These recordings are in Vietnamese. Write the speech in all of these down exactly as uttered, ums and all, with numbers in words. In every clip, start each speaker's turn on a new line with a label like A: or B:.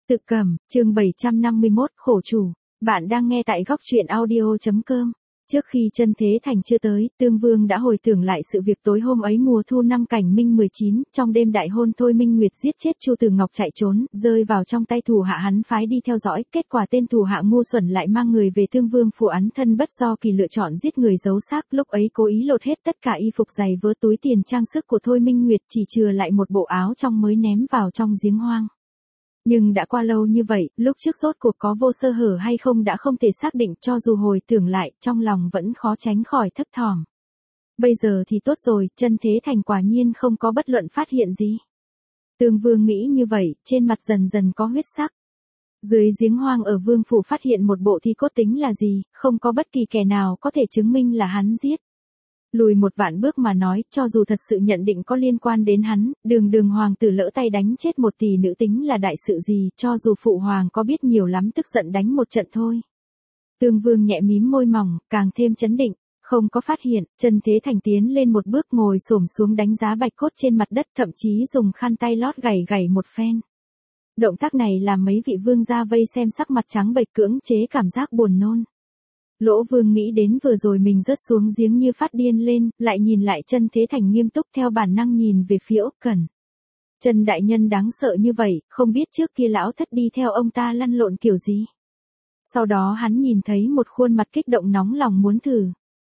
A: Tự Cầm, chương bảy trăm năm mươi mốt, khổ chủ. Bạn đang nghe tại góc truyện audio chấm com. Trước khi Chân Thế Thành chưa tới, Tương Vương đã hồi tưởng lại sự việc tối hôm ấy mùa thu năm Cảnh Minh mười chín, trong đêm đại hôn Thôi Minh Nguyệt giết chết Chu Từ Ngọc chạy trốn, rơi vào trong tay thủ hạ hắn phái đi theo dõi, kết quả tên thủ hạ ngu xuẩn lại mang người về Tương Vương phủ án thân bất do kỳ lựa chọn giết người giấu xác, lúc ấy cố ý lột hết tất cả y phục giày vớ túi tiền trang sức của Thôi Minh Nguyệt, chỉ chừa lại một bộ áo trong mới ném vào trong giếng hoang. Nhưng đã qua lâu như vậy, lúc trước rốt cuộc có vô sơ hở hay không đã không thể xác định, cho dù hồi tưởng lại, trong lòng vẫn khó tránh khỏi thấp thỏm. Bây giờ thì tốt rồi, Chân Thế Thành quả nhiên không có bất luận phát hiện gì. Tương Vương nghĩ như vậy, trên mặt dần dần có huyết sắc. Dưới giếng hoang ở Vương phủ phát hiện một bộ thi cốt tính là gì, không có bất kỳ kẻ nào có thể chứng minh là hắn giết. Lùi một vạn bước mà nói, cho dù thật sự nhận định có liên quan đến hắn, đường đường hoàng tử lỡ tay đánh chết một tỷ nữ tính là đại sự gì, cho dù phụ hoàng có biết nhiều lắm tức giận đánh một trận thôi. Tương Vương nhẹ mím môi mỏng, càng thêm chấn định, không có phát hiện. Chân Thế Thành tiến lên một bước ngồi xổm xuống đánh giá bạch cốt trên mặt đất, thậm chí dùng khăn tay lót gảy gảy một phen. Động tác này làm mấy vị vương gia vây xem sắc mặt trắng bệch, cưỡng chế cảm giác buồn nôn. Lỗ Vương nghĩ đến vừa rồi mình rớt xuống giếng như phát điên lên, lại nhìn lại Chân Thế Thành nghiêm túc, theo bản năng nhìn về phía Úc Cẩn. Chân đại nhân đáng sợ như vậy, không biết trước kia lão thất đi theo ông ta lăn lộn kiểu gì. Sau đó hắn nhìn thấy một khuôn mặt kích động nóng lòng muốn thử.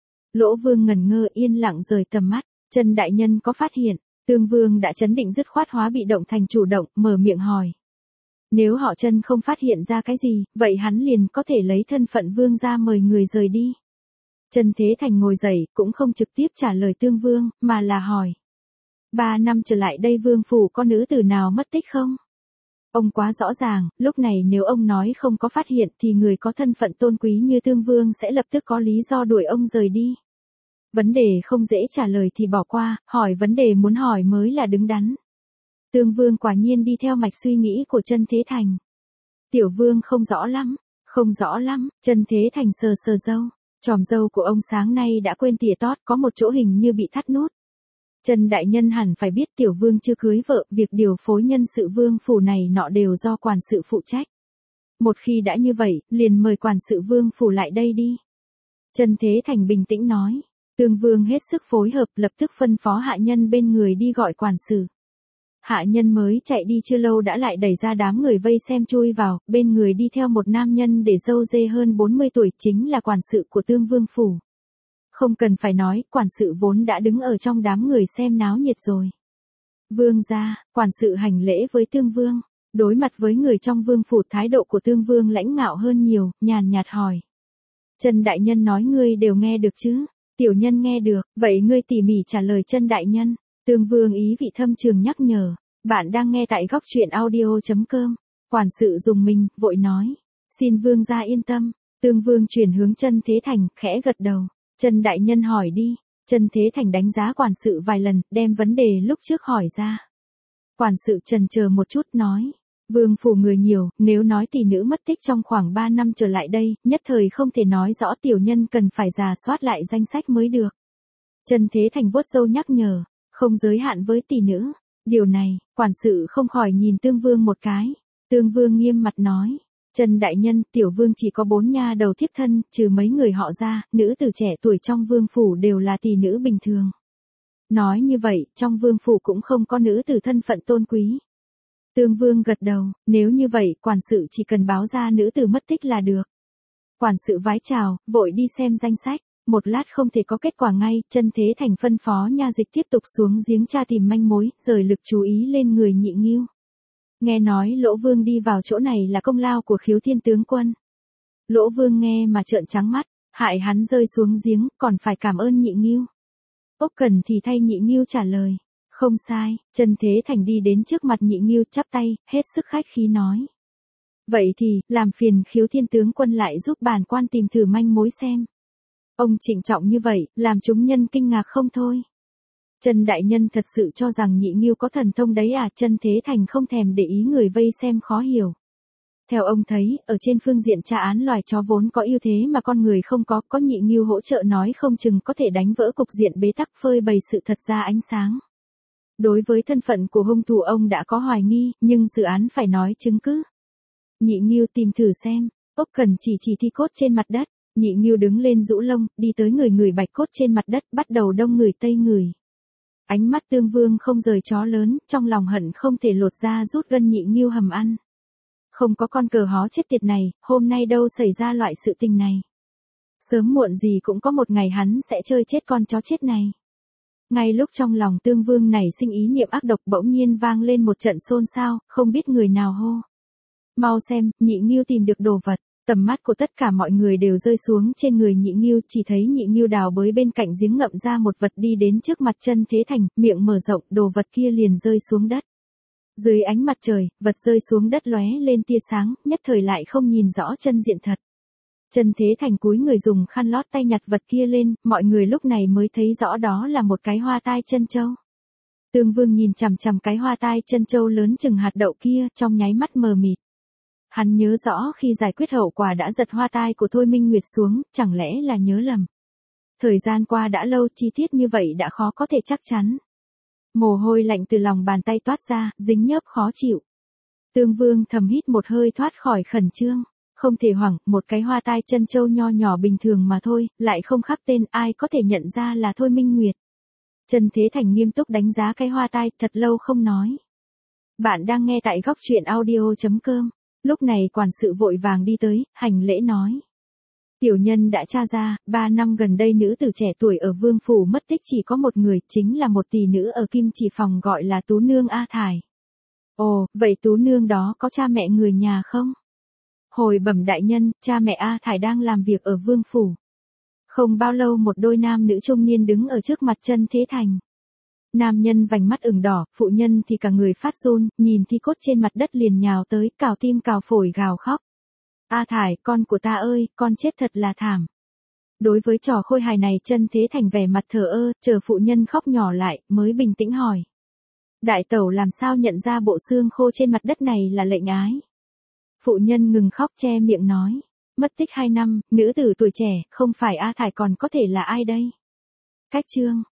A: Lỗ Vương ngẩn ngơ yên lặng rời tầm mắt. Chân đại nhân có phát hiện? Tương Vương đã chấn định dứt khoát hóa bị động thành chủ động, mở miệng hỏi. Nếu họ Chân không phát hiện ra cái gì, vậy hắn liền có thể lấy thân phận vương gia mời người rời đi. Chân Thế Thành ngồi dậy, cũng không trực tiếp trả lời Tương Vương, mà là hỏi. Ba năm trở lại đây Vương phủ có nữ tử nào mất tích không? Ông quá rõ ràng, lúc này nếu ông nói không có phát hiện thì người có thân phận tôn quý như Tương Vương sẽ lập tức có lý do đuổi ông rời đi. Vấn đề không dễ trả lời thì bỏ qua, hỏi vấn đề muốn hỏi mới là đứng đắn. Tương Vương quả nhiên đi theo mạch suy nghĩ của Chân Thế Thành. Tiểu Vương không rõ lắm, không rõ lắm. Chân Thế Thành sờ sờ râu, chòm râu của ông sáng nay đã quên tỉa tót, có một chỗ hình như bị thắt nút. Chân đại nhân hẳn phải biết Tiểu Vương chưa cưới vợ, việc điều phối nhân sự Vương phủ này nọ đều do quản sự phụ trách. Một khi đã như vậy, liền mời quản sự Vương phủ lại đây đi. Chân Thế Thành bình tĩnh nói. Tương Vương hết sức phối hợp, lập tức phân phó hạ nhân bên người đi gọi quản sự. Hạ nhân mới chạy đi chưa lâu đã lại đẩy ra đám người vây xem chui vào, bên người đi theo một nam nhân để râu dê hơn bốn mươi tuổi, chính là quản sự của Tương Vương phủ. Không cần phải nói, quản sự vốn đã đứng ở trong đám người xem náo nhiệt rồi. Vương gia, quản sự hành lễ với Tương Vương, đối mặt với người trong Vương phủ thái độ của Tương Vương lãnh ngạo hơn nhiều, nhàn nhạt hỏi. Chân đại nhân nói ngươi đều nghe được chứ? Tiểu nhân nghe được, vậy ngươi tỉ mỉ trả lời Chân đại nhân. Tương Vương ý vị thâm trường nhắc nhở, bạn đang nghe tại góc truyện audio chấm com. Quản sự dùng mình, vội nói, xin Vương gia yên tâm. Tương Vương chuyển hướng Chân Thế Thành, khẽ gật đầu. Chân đại nhân hỏi đi. Chân Thế Thành đánh giá quản sự vài lần, đem vấn đề lúc trước hỏi ra. Quản sự chần chờ một chút nói, Vương phủ người nhiều, nếu nói tỷ nữ mất tích trong khoảng ba năm trở lại đây, nhất thời không thể nói rõ, tiểu nhân cần phải rà soát lại danh sách mới được. Chân Thế Thành vuốt râu nhắc nhở. Không giới hạn với tỷ nữ. Điều này, quản sự không khỏi nhìn Tương Vương một cái. Tương Vương nghiêm mặt nói. Chân đại nhân, Tiểu Vương chỉ có bốn nha đầu thiếp thân, trừ mấy người họ ra, nữ tử trẻ tuổi trong Vương phủ đều là tỷ nữ bình thường. Nói như vậy, trong Vương phủ cũng không có nữ tử thân phận tôn quý. Tương Vương gật đầu, nếu như vậy, quản sự chỉ cần báo ra nữ tử mất tích là được. Quản sự vái chào, vội đi xem danh sách. Một lát không thể có kết quả ngay, Chân Thế Thành phân phó nha dịch tiếp tục xuống giếng tra tìm manh mối, rời lực chú ý lên người Nhị Ngưu. Nghe nói Lỗ Vương đi vào chỗ này là công lao của Khiếu Thiên tướng quân. Lỗ Vương nghe mà trợn trắng mắt, hại hắn rơi xuống giếng, còn phải cảm ơn Nhị Ngưu. Úc Cẩn thì thay Nhị Ngưu trả lời, không sai. Chân Thế Thành đi đến trước mặt Nhị Ngưu chắp tay, hết sức khách khí nói. Vậy thì, làm phiền Khiếu Thiên tướng quân lại giúp bản quan tìm thử manh mối xem. Ông trịnh trọng như vậy, làm chúng nhân kinh ngạc không thôi. Chân đại nhân thật sự cho rằng Nhị Ngưu có thần thông đấy à? Chân Thế Thành không thèm để ý người vây xem khó hiểu. Theo ông thấy, ở trên phương diện tra án loài chó vốn có ưu thế mà con người không có, có Nhị Ngưu hỗ trợ nói không chừng có thể đánh vỡ cục diện bế tắc, phơi bày sự thật ra ánh sáng. Đối với thân phận của hung thủ ông đã có hoài nghi, nhưng dự án phải nói chứng cứ. Nhị Nghiêu tìm thử xem. Ốc Cần chỉ chỉ thi cốt trên mặt đất. Nhị Nghiêu đứng lên rũ lông, đi tới người người bạch cốt trên mặt đất, bắt đầu đông người tây người. Ánh mắt Tương Vương không rời chó lớn, trong lòng hận không thể lột ra rút gân Nhị Nghiêu hầm ăn. Không có con cờ hó chết tiệt này, hôm nay đâu xảy ra loại sự tình này. Sớm muộn gì cũng có một ngày hắn sẽ chơi chết con chó chết này. Ngay lúc trong lòng Tương Vương nảy sinh ý niệm ác độc, bỗng nhiên vang lên một trận xôn xao, không biết người nào hô. Mau xem, Nhị Nghiêu tìm được đồ vật. Tầm mắt của tất cả mọi người đều rơi xuống trên người Nhị Nghiêu, chỉ thấy Nhị Nghiêu đào bới bên cạnh giếng ngậm ra một vật đi đến trước mặt Chân Thế Thành, miệng mở rộng, đồ vật kia liền rơi xuống đất. Dưới ánh mặt trời, vật rơi xuống đất lóe lên tia sáng, nhất thời lại không nhìn rõ chân diện thật. Chân Thế Thành cúi người dùng khăn lót tay nhặt vật kia lên, mọi người lúc này mới thấy rõ đó là một cái hoa tai chân châu. Tương Vương nhìn chằm chằm cái hoa tai chân châu lớn chừng hạt đậu kia, trong nháy mắt mờ mịt. Hắn nhớ rõ khi giải quyết hậu quả đã giật hoa tai của Thôi Minh Nguyệt xuống, chẳng lẽ là nhớ lầm. Thời gian qua đã lâu, chi tiết như vậy đã khó có thể chắc chắn. Mồ hôi lạnh từ lòng bàn tay toát ra, dính nhớp khó chịu. Tương Vương thầm hít một hơi thoát khỏi khẩn trương. Không thể hoảng, một cái hoa tai chân châu nho nhỏ bình thường mà thôi, lại không khắc tên, ai có thể nhận ra là Thôi Minh Nguyệt. Chân Thế Thành nghiêm túc đánh giá cái hoa tai, thật lâu không nói. Bạn đang nghe tại góc truyện audio chấm com. Lúc này quản sự vội vàng đi tới, hành lễ nói. Tiểu nhân đã tra ra, ba năm gần đây nữ tử trẻ tuổi ở Vương Phủ mất tích chỉ có một người, chính là một tỷ nữ ở Kim Chỉ Phòng gọi là Tú Nương A Thải. Ồ, vậy Tú Nương đó có cha mẹ người nhà không? Hồi bẩm đại nhân, cha mẹ A Thải đang làm việc ở Vương Phủ. Không bao lâu một đôi nam nữ trung niên đứng ở trước mặt Chân Thế Thành. Nam nhân vành mắt ửng đỏ, phụ nhân thì cả người phát run, nhìn thi cốt trên mặt đất liền nhào tới, cào tim cào phổi gào khóc. A Thải, con của ta ơi, con chết thật là thảm. Đối với trò khôi hài này Chân Thế Thành vẻ mặt thờ ơ, chờ phụ nhân khóc nhỏ lại, mới bình tĩnh hỏi. Đại tẩu làm sao nhận ra bộ xương khô trên mặt đất này là lệnh ái? Phụ nhân ngừng khóc che miệng nói. Mất tích hai năm, nữ tử tuổi trẻ, không phải A Thải còn có thể là ai đây? Cách chương.